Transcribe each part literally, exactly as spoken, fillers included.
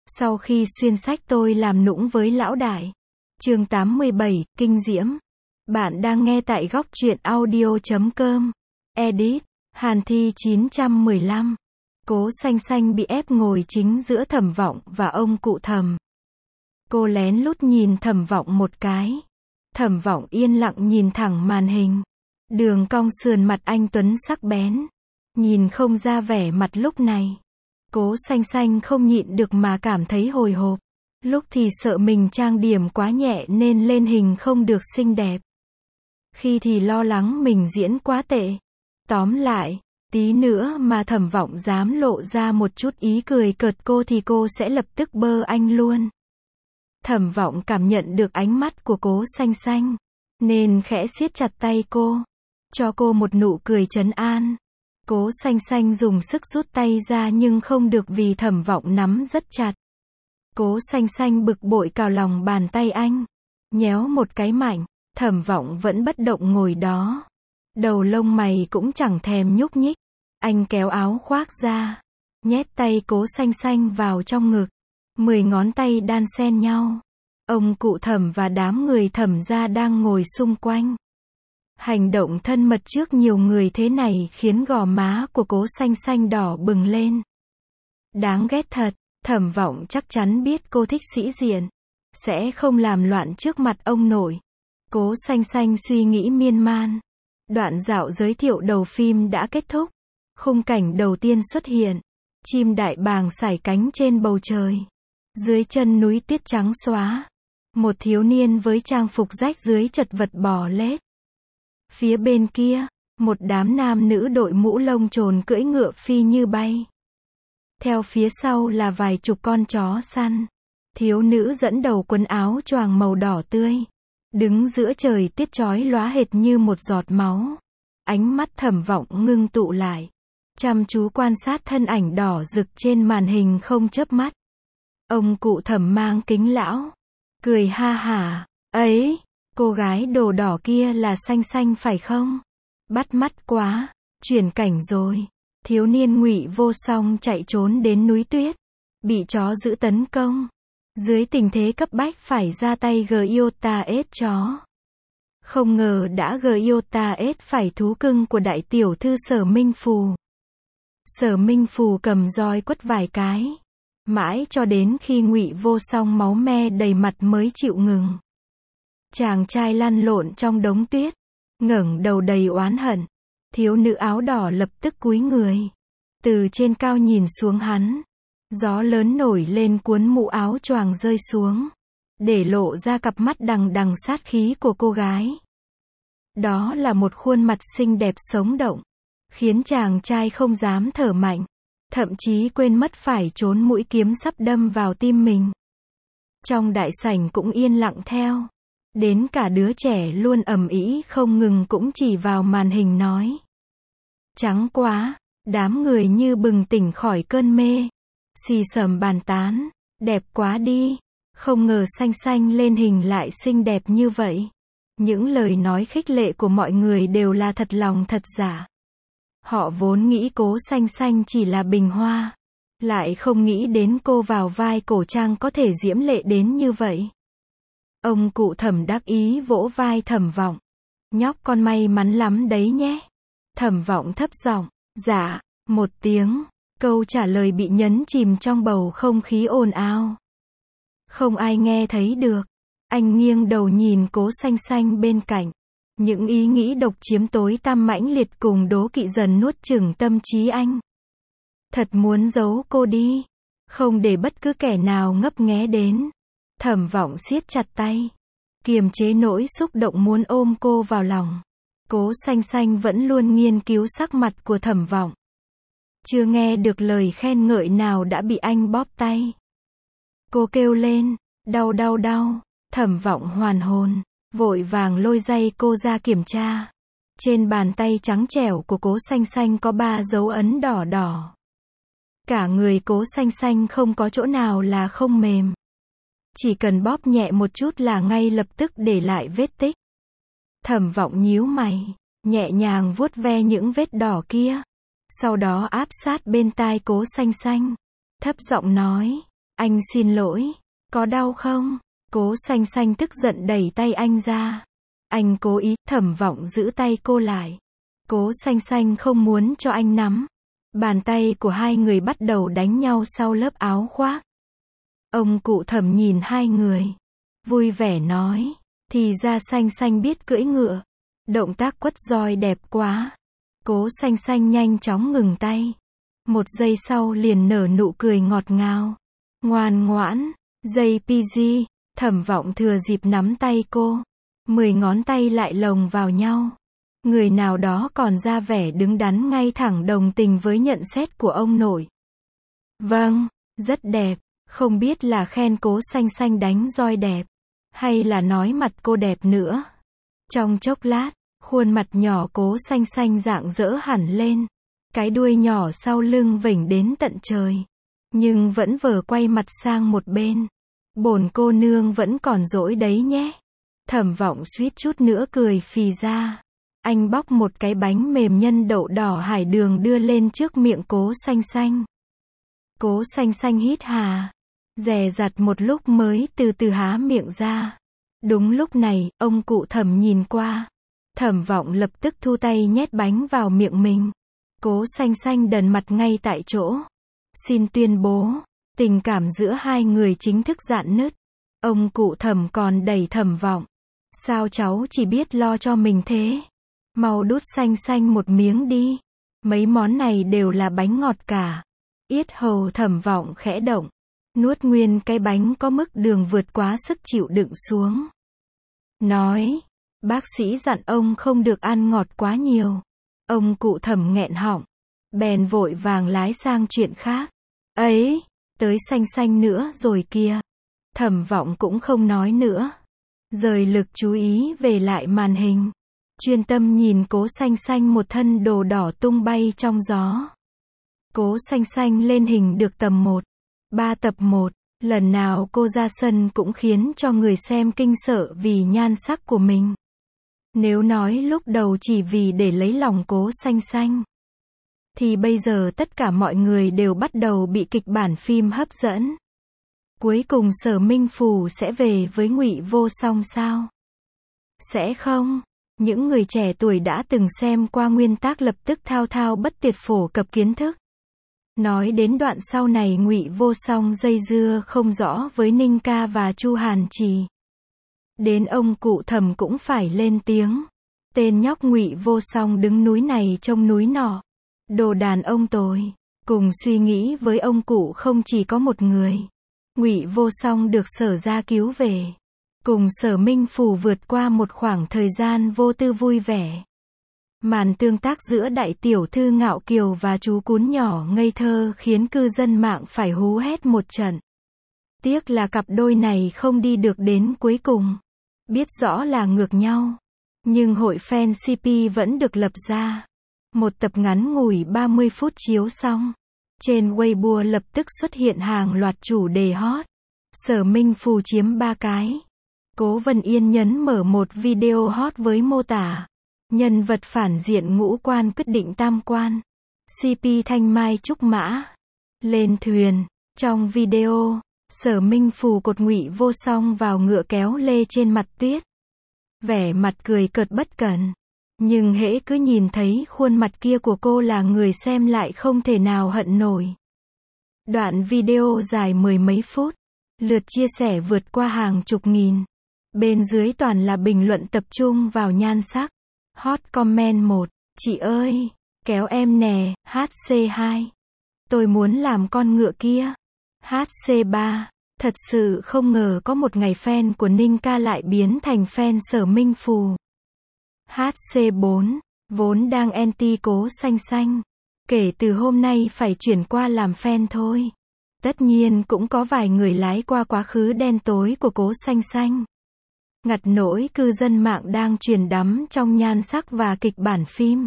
Sau khi xuyên sách tôi làm nũng với lão đại. Chương tám mươi bảy, Kinh Diễm. Bạn đang nghe tại góc truyện audio chấm com. Edit, Hàn Thi chín trăm mười lăm. Cố Xanh Xanh bị ép ngồi chính giữa Thẩm Vọng và ông cụ Thẩm. Cô lén lút nhìn Thẩm Vọng một cái. Thẩm Vọng yên lặng nhìn thẳng màn hình. Đường cong sườn mặt anh tuấn sắc bén. Nhìn không ra vẻ mặt lúc này. Cố Xanh Xanh không nhịn được mà cảm thấy hồi hộp. Lúc thì sợ mình trang điểm quá nhẹ nên lên hình không được xinh đẹp. Khi thì lo lắng mình diễn quá tệ. Tóm lại, tí nữa mà Thẩm Vọng dám lộ ra một chút ý cười cợt cô thì cô sẽ lập tức bơ anh luôn. Thẩm Vọng cảm nhận được ánh mắt của Cố Xanh Xanh, nên khẽ siết chặt tay cô, cho cô một nụ cười trấn an. Cố Xanh Xanh dùng sức rút tay ra nhưng không được vì Thẩm Vọng nắm rất chặt. Cố Xanh Xanh bực bội cào lòng bàn tay anh, nhéo một cái mạnh. Thẩm Vọng vẫn bất động ngồi đó. Đầu lông mày cũng chẳng thèm nhúc nhích. Anh kéo áo khoác ra, nhét tay Cố Xanh Xanh vào trong ngực. Mười ngón tay đan xen nhau. Ông cụ Thẩm và đám người Thẩm gia đang ngồi xung quanh. Hành động thân mật trước nhiều người thế này khiến gò má của Cố Xanh Xanh đỏ bừng lên. Đáng ghét thật, Thẩm Vọng chắc chắn biết cô thích sĩ diện, sẽ không làm loạn trước mặt ông nội. Cố Xanh Xanh suy nghĩ miên man. Đoạn dạo giới thiệu đầu phim đã kết thúc. Khung cảnh đầu tiên xuất hiện. Chim đại bàng sải cánh trên bầu trời. Dưới chân núi tuyết trắng xóa. Một thiếu niên với trang phục rách rưới chật vật bò lết. Phía bên kia, một đám nam nữ đội mũ lông trồn cưỡi ngựa phi như bay. Theo phía sau là vài chục con chó săn. Thiếu nữ dẫn đầu quần áo choàng màu đỏ tươi. Đứng giữa trời tuyết chói lóa hệt như một giọt máu. Ánh mắt Thẩm Vọng ngưng tụ lại. Chăm chú quan sát thân ảnh đỏ rực trên màn hình không chớp mắt. Ông cụ Thẩm mang kính lão. Cười ha hả. Ấy, cô gái đồ đỏ kia là Xanh Xanh phải không? Bắt mắt quá. Chuyển cảnh rồi. Thiếu niên Ngụy Vô Song chạy trốn đến núi tuyết. Bị chó dữ tấn công. Dưới tình thế cấp bách phải ra tay Gyota ết chó. Không ngờ đã Gyota ết phải thú cưng của đại tiểu thư Sở Minh Phù. Sở Minh Phù cầm roi quất vài cái. Mãi cho đến khi Ngụy Vô Song máu me đầy mặt mới chịu ngừng. Chàng trai lăn lộn trong đống tuyết. Ngẩng đầu đầy oán hận. Thiếu nữ áo đỏ lập tức cúi người. Từ trên cao nhìn xuống hắn. Gió lớn nổi lên cuốn mũ áo choàng rơi xuống. Để lộ ra cặp mắt đằng đằng sát khí của cô gái. Đó là một khuôn mặt xinh đẹp sống động. Khiến chàng trai không dám thở mạnh. Thậm chí quên mất phải trốn mũi kiếm sắp đâm vào tim mình. Trong đại sảnh cũng yên lặng theo. Đến cả đứa trẻ luôn ầm ĩ không ngừng cũng chỉ vào màn hình nói. Trắng quá. Đám người như bừng tỉnh khỏi cơn mê. Xì xầm bàn tán. Đẹp quá đi. Không ngờ Xanh Xanh lên hình lại xinh đẹp như vậy. Những lời nói khích lệ của mọi người đều là thật lòng thật giả. Họ vốn nghĩ Cố Xanh Xanh chỉ là bình hoa. Lại không nghĩ đến cô vào vai cổ trang có thể diễm lệ đến như vậy. Ông cụ Thẩm đắc ý vỗ vai Thẩm Vọng. Nhóc con may mắn lắm đấy nhé. Thẩm Vọng thấp giọng. Dạ. Một tiếng. Câu trả lời bị nhấn chìm trong bầu không khí ồn ào. Không ai nghe thấy được. Anh nghiêng đầu nhìn Cố Xanh Xanh bên cạnh. Những ý nghĩ độc chiếm tối tăm mãnh liệt cùng đố kỵ dần nuốt chửng tâm trí anh. Thật muốn giấu cô đi. Không để bất cứ kẻ nào ngấp nghé đến. Thẩm Vọng siết chặt tay. Kiềm chế nỗi xúc động muốn ôm cô vào lòng. Cố Xanh Xanh vẫn luôn nghiên cứu sắc mặt của Thẩm Vọng. Chưa nghe được lời khen ngợi nào đã bị anh bóp tay. Cô kêu lên. Đau đau đau. Thẩm Vọng hoàn hồn. Vội vàng lôi giày cô ra kiểm tra. Trên bàn tay trắng trẻo của Cố Xanh Xanh có ba dấu ấn đỏ đỏ. Cả người Cố Xanh Xanh không có chỗ nào là không mềm. Chỉ cần bóp nhẹ một chút là ngay lập tức để lại vết tích. Thẩm Vọng nhíu mày. Nhẹ nhàng vuốt ve những vết đỏ kia. Sau đó áp sát bên tai Cố Xanh Xanh. Thấp giọng nói. Anh xin lỗi. Có đau không? Cố Xanh Xanh tức giận đẩy tay anh ra. Anh cố ý, Thẩm Vọng giữ tay cô lại. Cố Xanh Xanh không muốn cho anh nắm. Bàn tay của hai người bắt đầu đánh nhau sau lớp áo khoác. Ông cụ Thẩm nhìn hai người. Vui vẻ nói. Thì ra Xanh Xanh biết cưỡi ngựa. Động tác quất roi đẹp quá. Cố Xanh Xanh nhanh chóng ngừng tay. Một giây sau liền nở nụ cười ngọt ngào. Ngoan ngoãn. gi pê giê. Thẩm Vọng thừa dịp nắm tay cô. Mười ngón tay lại lồng vào nhau. Người nào đó còn ra vẻ đứng đắn ngay thẳng đồng tình với nhận xét của ông nội. Vâng, rất đẹp. Không biết là khen Cố Xanh Xanh đánh roi đẹp, hay là nói mặt cô đẹp nữa. Trong chốc lát, khuôn mặt nhỏ Cố Xanh Xanh rạng rỡ hẳn lên. Cái đuôi nhỏ sau lưng vểnh đến tận trời. Nhưng vẫn vờ quay mặt sang một bên. Bổn cô nương vẫn còn dỗi đấy nhé. Thẩm Vọng suýt chút nữa cười phì ra. Anh bóc một cái bánh mềm nhân đậu đỏ hải đường đưa lên trước miệng Cố Xanh Xanh. Cố Xanh Xanh hít hà. Dè dặt một lúc mới từ từ há miệng ra. Đúng lúc này, ông cụ Thẩm nhìn qua. Thẩm Vọng lập tức thu tay nhét bánh vào miệng mình. Cố Xanh Xanh đần mặt ngay tại chỗ. Xin tuyên bố, tình cảm giữa hai người chính thức rạn nứt. Ông cụ Thẩm còn đẩy Thẩm Vọng. Sao cháu chỉ biết lo cho mình thế? Mau đút Xanh Xanh một miếng đi. Mấy món này đều là bánh ngọt cả. Yết hầu Thẩm Vọng khẽ động. Nuốt nguyên cái bánh có mức đường vượt quá sức chịu đựng xuống. Nói, bác sĩ dặn ông không được ăn ngọt quá nhiều. Ông cụ Thẩm nghẹn họng. Bèn vội vàng lái sang chuyện khác. Ấy, tới Xanh Xanh nữa rồi kìa. Thẩm Vọng cũng không nói nữa. Rời lực chú ý về lại màn hình. Chuyên tâm nhìn Cố Xanh Xanh một thân đồ đỏ tung bay trong gió. Cố Xanh Xanh lên hình được tầm một. Ba tập một. Lần nào cô ra sân cũng khiến cho người xem kinh sợ vì nhan sắc của mình. Nếu nói lúc đầu chỉ vì để lấy lòng Cố Xanh Xanh, thì bây giờ tất cả mọi người đều bắt đầu bị kịch bản phim hấp dẫn. Cuối cùng Sở Minh Phù sẽ về với Ngụy Vô Song sao? Sẽ không? Những người trẻ tuổi đã từng xem qua nguyên tác lập tức thao thao bất tuyệt phổ cập kiến thức. Nói đến đoạn sau này Ngụy Vô Song dây dưa không rõ với Ninh Ca và Chu Hàn Trì. Đến ông cụ Thẩm cũng phải lên tiếng. Tên nhóc Ngụy Vô Song đứng núi này trông núi nọ. Đồ đàn ông tồi. Cùng suy nghĩ với ông cụ không chỉ có một người. Ngụy Vô Song được Sở gia cứu về. Cùng Sở Minh Phù vượt qua một khoảng thời gian vô tư vui vẻ. Màn tương tác giữa đại tiểu thư ngạo kiều và chú cún nhỏ ngây thơ khiến cư dân mạng phải hú hét một trận. Tiếc là cặp đôi này không đi được đến cuối cùng. Biết rõ là ngược nhau. Nhưng hội fan xê pê vẫn được lập ra. Một tập ngắn ngủi ba mươi phút chiếu xong. Trên Weibo lập tức xuất hiện hàng loạt chủ đề hot. Sở Minh Phù chiếm ba cái. Cố Vân Yên nhấn mở một video hot với mô tả. Nhân vật phản diện ngũ quan quyết định tam quan. xê pê Thanh Mai Trúc Mã. Lên thuyền. Trong video, Sở Minh Phù cột Ngụy Vô Song vào ngựa kéo lê trên mặt tuyết. Vẻ mặt cười cợt bất cẩn. Nhưng hễ cứ nhìn thấy khuôn mặt kia của cô là người xem lại không thể nào hận nổi. Đoạn video dài mười mấy phút. Lượt chia sẻ vượt qua hàng chục nghìn. Bên dưới toàn là bình luận tập trung vào nhan sắc. Hot comment một. Chị ơi, kéo em nè. hát xê hai. Tôi muốn làm con ngựa kia. hát xê ba. Thật sự không ngờ có một ngày fan của Ninh Ca lại biến thành fan Sở Minh Phù. hát xê bốn. Vốn đang anti Cố Xanh Xanh. Kể từ hôm nay phải chuyển qua làm fan thôi. Tất nhiên cũng có vài người lái qua quá khứ đen tối của Cố Xanh Xanh. Ngặt nỗi cư dân mạng đang chìm đắm trong nhan sắc và kịch bản phim.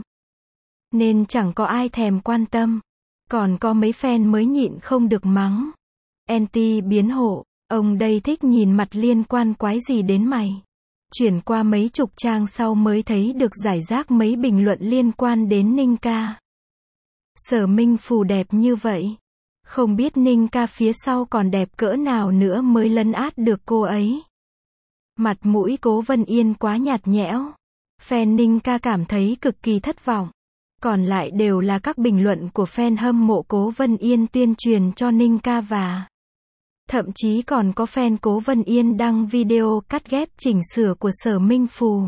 Nên chẳng có ai thèm quan tâm. Còn có mấy fan mới nhịn không được mắng. Anti biến hộ, ông đây thích nhìn mặt liên quan quái gì đến mày. Chuyển qua mấy chục trang sau mới thấy được giải rác mấy bình luận liên quan đến Ninh Ca. Sở Minh Phù đẹp như vậy. Không biết Ninh ca phía sau còn đẹp cỡ nào nữa mới lấn át được cô ấy. Mặt mũi Cố Vân Yên quá nhạt nhẽo. Fan Ninh ca cảm thấy cực kỳ thất vọng. Còn lại đều là các bình luận của fan hâm mộ Cố Vân Yên tuyên truyền cho Ninh ca và thậm chí còn có fan Cố Vân Yên đăng video cắt ghép chỉnh sửa của Sở Minh Phù.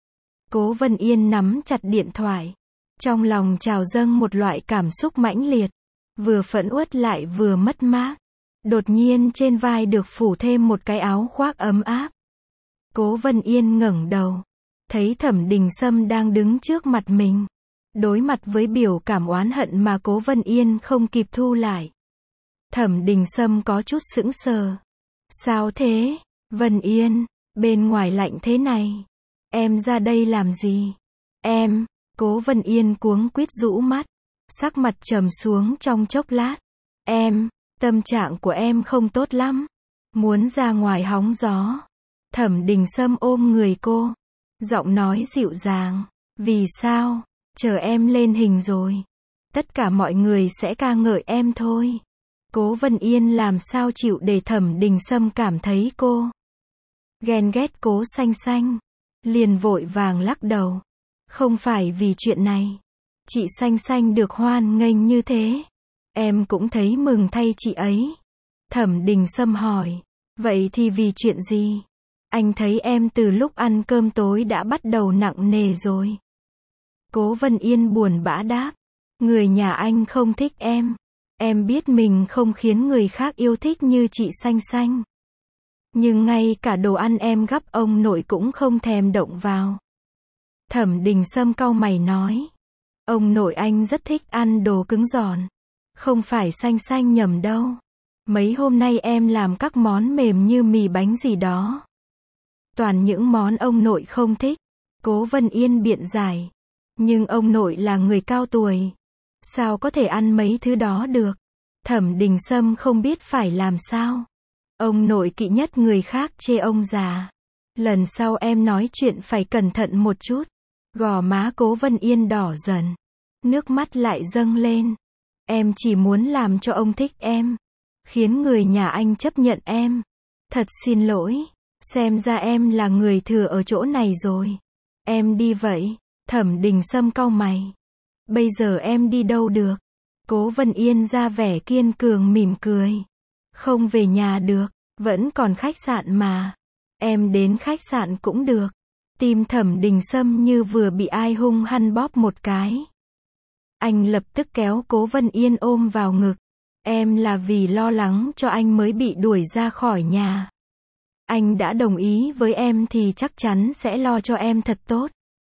Cố Vân Yên nắm chặt điện thoại. Trong lòng trào dâng một loại cảm xúc mãnh liệt. Vừa phẫn uất lại vừa mất mát. Đột nhiên trên vai được phủ thêm một cái áo khoác ấm áp. Cố Vân Yên ngẩng đầu. Thấy Thẩm Đình Sâm đang đứng trước mặt mình. Đối mặt với biểu cảm oán hận mà Cố Vân Yên không kịp thu lại. Thẩm Đình Sâm có chút sững sờ. Sao thế, Vân Yên, bên ngoài lạnh thế này. Em ra đây làm gì? Em, Cố Vân Yên cuống quýt rũ mắt. Sắc mặt trầm xuống trong chốc lát. Em, tâm trạng của em không tốt lắm. Muốn ra ngoài hóng gió. Thẩm Đình Sâm ôm người cô. Giọng nói dịu dàng. Vì sao? Chờ em lên hình rồi. Tất cả mọi người sẽ ca ngợi em thôi. Cố Vân Yên làm sao chịu để Thẩm Đình Sâm cảm thấy cô ghen ghét Cố Xanh Xanh. Liền vội vàng lắc đầu. Không phải vì chuyện này. Chị Xanh Xanh được hoan nghênh như thế. Em cũng thấy mừng thay chị ấy. Thẩm Đình Sâm hỏi. Vậy thì vì chuyện gì? Anh thấy em từ lúc ăn cơm tối đã bắt đầu nặng nề rồi. Cố Vân Yên buồn bã đáp. Người nhà anh không thích em. Em biết mình không khiến người khác yêu thích như chị Xanh Xanh. Nhưng ngay cả đồ ăn em gắp ông nội cũng không thèm động vào. Thẩm Đình Sâm cau mày nói. Ông nội anh rất thích ăn đồ cứng giòn. Không phải Xanh Xanh nhầm đâu. Mấy hôm nay em làm các món mềm như mì bánh gì đó. Toàn những món ông nội không thích. Cố Vân Yên biện giải. Nhưng ông nội là người cao tuổi. Sao có thể ăn mấy thứ đó được? Thẩm Đình Sâm không biết phải làm sao. Ông nội kỵ nhất người khác chê ông già. Lần sau em nói chuyện phải cẩn thận một chút. Gò má Cố Vân Yên đỏ dần. Nước mắt lại dâng lên. Em chỉ muốn làm cho ông thích em. Khiến người nhà anh chấp nhận em. Thật xin lỗi. Xem ra em là người thừa ở chỗ này rồi. Em đi vậy. Thẩm Đình Sâm cau mày. Bây giờ em đi đâu được? Cố Vân Yên ra vẻ kiên cường mỉm cười. Không về nhà được. Vẫn còn khách sạn mà. Em đến khách sạn cũng được. Tim Thẩm Đình Sâm như vừa bị ai hung hăng bóp một cái. Anh lập tức kéo Cố Vân Yên ôm vào ngực. Em là vì lo lắng cho anh mới bị đuổi ra khỏi nhà. Anh đã đồng ý với em thì chắc chắn sẽ lo cho em thật tốt.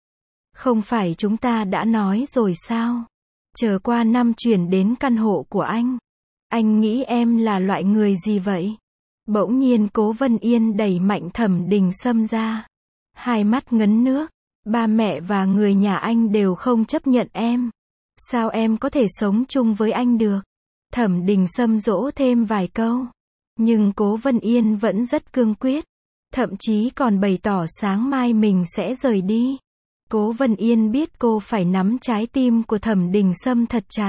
Không phải chúng ta đã nói rồi sao? Chờ qua năm chuyển đến căn hộ của anh. Anh nghĩ em là loại người gì vậy? Bỗng nhiên Cố Vân Yên đẩy mạnh Thẩm Đình Sâm ra. Hai mắt ngấn nước. Ba mẹ và người nhà anh đều không chấp nhận em. Sao em có thể sống chung với anh được? Thẩm Đình Sâm dỗ thêm vài câu. Nhưng Cố Vân Yên vẫn rất cương quyết. Thậm chí còn bày tỏ sáng mai mình sẽ rời đi. Cố Vân Yên biết cô phải nắm trái tim của Thẩm Đình Sâm thật chặt.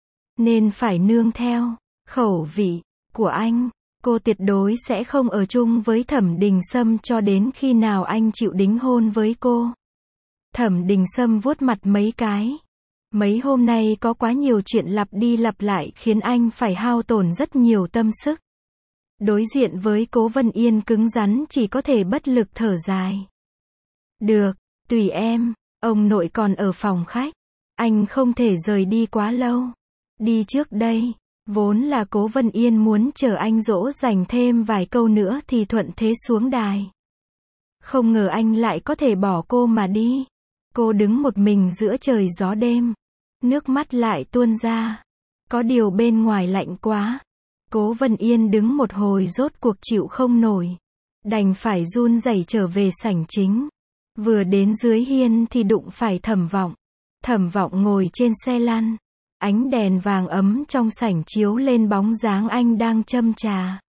Nên phải nương theo khẩu vị của anh. Cô tuyệt đối sẽ không ở chung với Thẩm Đình Sâm cho đến khi nào anh chịu đính hôn với cô. Thẩm Đình Sâm vuốt mặt mấy cái. Mấy hôm nay có quá nhiều chuyện lặp đi lặp lại khiến anh phải hao tổn rất nhiều tâm sức. Đối diện với Cố Vân Yên cứng rắn chỉ có thể bất lực thở dài. Được, tùy em, ông nội còn ở phòng khách. Anh không thể rời đi quá lâu. Đi trước đây. Vốn là Cố Vân Yên muốn chờ anh dỗ dành thêm vài câu nữa thì thuận thế xuống đài. Không ngờ anh lại có thể bỏ cô mà đi. Cô đứng một mình giữa trời gió đêm. Nước mắt lại tuôn ra. Có điều bên ngoài lạnh quá. Cố Vân Yên đứng một hồi rốt cuộc chịu không nổi. Đành phải run rẩy trở về sảnh chính. Vừa đến dưới hiên thì đụng phải Thẩm Vọng. Thẩm Vọng ngồi trên xe lăn. Ánh đèn vàng ấm trong sảnh chiếu lên bóng dáng anh đang châm trà.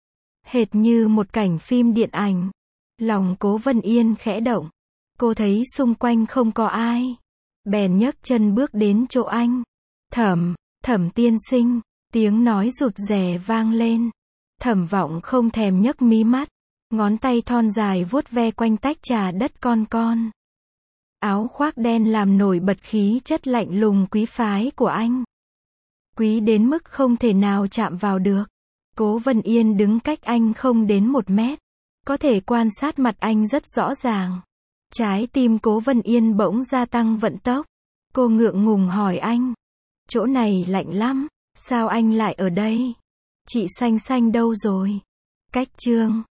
Hệt như một cảnh phim điện ảnh. Lòng Cố Vân Yên khẽ động. Cô thấy xung quanh không có ai. Bèn nhấc chân bước đến chỗ anh. Thẩm, Thẩm tiên sinh. Tiếng nói rụt rè vang lên. Thẩm Vọng không thèm nhấc mí mắt. Ngón tay thon dài vuốt ve quanh tách trà đất con con. Áo khoác đen làm nổi bật khí chất lạnh lùng quý phái của anh. Quý đến mức không thể nào chạm vào được. Cố Vân Yên đứng cách anh không đến một mét. Có thể quan sát mặt anh rất rõ ràng. Trái tim Cố Vân Yên bỗng gia tăng vận tốc. Cô ngượng ngùng hỏi anh. Chỗ này lạnh lắm, sao anh lại ở đây? Chị Xanh Xanh đâu rồi? Cách chương